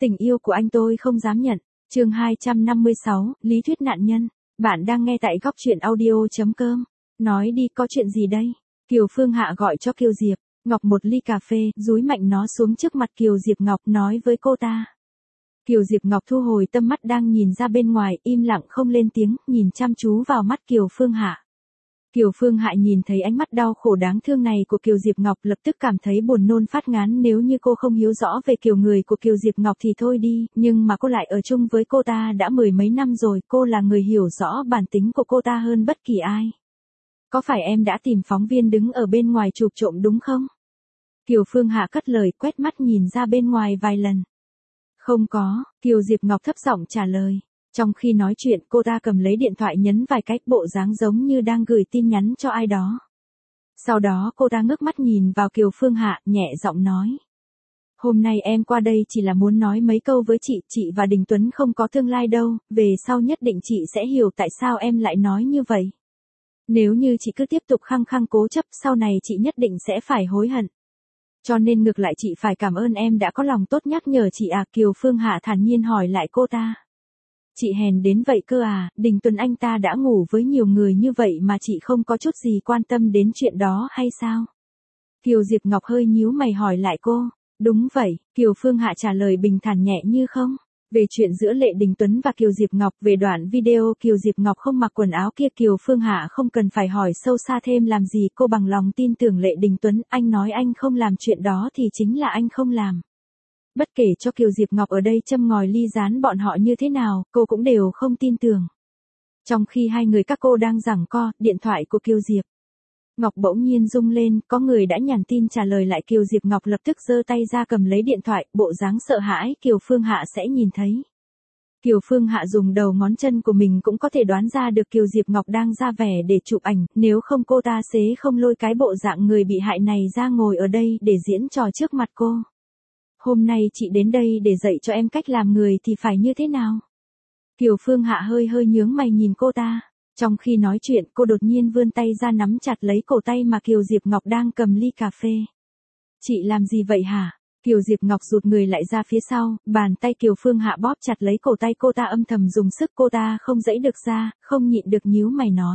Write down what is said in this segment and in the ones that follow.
Tình yêu của anh tôi không dám nhận. Chương 256, lý thuyết nạn nhân. Bạn đang nghe tại góc truyện audio.com. Nói đi, có chuyện gì đây? Kiều Phương Hạ gọi cho Kiều Diệp Ngọc một ly cà phê, dúi mạnh nó xuống trước mặt Kiều Diệp Ngọc, nói với cô ta. Kiều Diệp Ngọc thu hồi tâm mắt đang nhìn ra bên ngoài, im lặng không lên tiếng, nhìn chăm chú vào mắt Kiều Phương Hạ. Kiều Phương Hạ nhìn thấy ánh mắt đau khổ đáng thương này của Kiều Diệp Ngọc, lập tức cảm thấy buồn nôn phát ngán. Nếu như cô không hiểu rõ về kiểu người của Kiều Diệp Ngọc thì thôi đi, nhưng mà cô lại ở chung với cô ta đã mười mấy năm rồi, cô là người hiểu rõ bản tính của cô ta hơn bất kỳ ai. Có phải em đã tìm phóng viên đứng ở bên ngoài chụp trộm đúng không? Kiều Phương Hạ cất lời, quét mắt nhìn ra bên ngoài vài lần. Không có, Kiều Diệp Ngọc thấp giọng trả lời. Trong khi nói chuyện, cô ta cầm lấy điện thoại nhấn vài cái, bộ dáng giống như đang gửi tin nhắn cho ai đó. Sau đó cô ta ngước mắt nhìn vào Kiều Phương Hạ, nhẹ giọng nói. Hôm nay em qua đây chỉ là muốn nói mấy câu với chị và Đình Tuấn không có tương lai đâu, về sau nhất định chị sẽ hiểu tại sao em lại nói như vậy. Nếu như chị cứ tiếp tục khăng khăng cố chấp, sau này chị nhất định sẽ phải hối hận. Cho nên ngược lại chị phải cảm ơn em đã có lòng tốt nhắc nhở chị à. Kiều Phương Hạ thản nhiên hỏi lại cô ta. Chị hèn đến vậy cơ à? Đình Tuấn anh ta đã ngủ với nhiều người như vậy mà chị không có chút gì quan tâm đến chuyện đó hay sao? Kiều Diệp Ngọc hơi nhíu mày hỏi lại cô. Đúng vậy, Kiều Phương Hạ trả lời bình thản nhẹ như không. Về chuyện giữa Lệ Đình Tuấn và Kiều Diệp Ngọc, về đoạn video Kiều Diệp Ngọc không mặc quần áo kia, Kiều Phương Hạ không cần phải hỏi sâu xa thêm làm gì, cô bằng lòng tin tưởng Lệ Đình Tuấn, anh nói anh không làm chuyện đó thì chính là anh không làm. Bất kể cho Kiều Diệp Ngọc ở đây châm ngòi ly gián bọn họ như thế nào, cô cũng đều không tin tưởng. Trong khi hai người các cô đang giằng co, điện thoại của Kiều Diệp Ngọc bỗng nhiên rung lên, có người đã nhắn tin trả lời lại. Kiều Diệp Ngọc lập tức giơ tay ra cầm lấy điện thoại, bộ dáng sợ hãi Kiều Phương Hạ sẽ nhìn thấy. Kiều Phương Hạ dùng đầu ngón chân của mình cũng có thể đoán ra được Kiều Diệp Ngọc đang ra vẻ để chụp ảnh, nếu không cô ta sẽ không lôi cái bộ dạng người bị hại này ra ngồi ở đây để diễn trò trước mặt cô. Hôm nay chị đến đây để dạy cho em cách làm người thì phải như thế nào? Kiều Phương Hạ hơi nhướng mày nhìn cô ta. Trong khi nói chuyện, cô đột nhiên vươn tay ra nắm chặt lấy cổ tay mà Kiều Diệp Ngọc đang cầm ly cà phê. Chị làm gì vậy hả? Kiều Diệp Ngọc rụt người lại ra phía sau, bàn tay Kiều Phương Hạ bóp chặt lấy cổ tay cô ta, âm thầm dùng sức. Cô ta không giãy được ra, không nhịn được nhíu mày nói.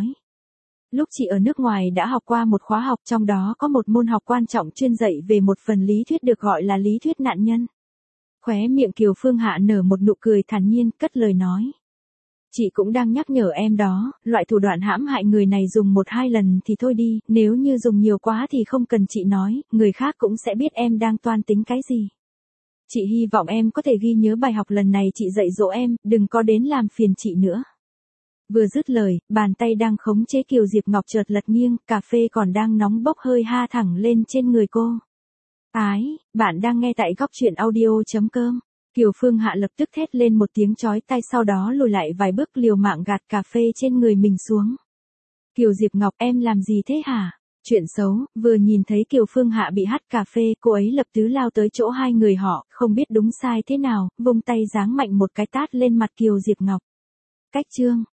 Lúc chị ở nước ngoài đã học qua một khóa học, trong đó có một môn học quan trọng chuyên dạy về một phần lý thuyết được gọi là lý thuyết nạn nhân. Khóe miệng Kiều Phương Hạ nở một nụ cười thản nhiên, cất lời nói. Chị cũng đang nhắc nhở em đó, loại thủ đoạn hãm hại người này dùng 1-2 lần thì thôi đi, nếu như dùng nhiều quá thì không cần chị nói, người khác cũng sẽ biết em đang toan tính cái gì. Chị hy vọng em có thể ghi nhớ bài học lần này chị dạy dỗ em, đừng có đến làm phiền chị nữa. Vừa dứt lời, bàn tay đang khống chế Kiều Diệp Ngọc chợt lật nghiêng, cà phê còn đang nóng bốc hơi ha thẳng lên trên người cô. Bạn đang nghe tại góc truyện audio.com. Kiều Phương Hạ lập tức thét lên một tiếng chói tai, sau đó lùi lại vài bước liều mạng gạt cà phê trên người mình xuống. Kiều Diệp Ngọc, em làm gì thế hả? Chuyện xấu, vừa nhìn thấy Kiều Phương Hạ bị hắt cà phê, cô ấy lập tức lao tới chỗ hai người họ, không biết đúng sai thế nào, vung tay giáng mạnh một cái tát lên mặt Kiều Diệp Ngọc. Cách chương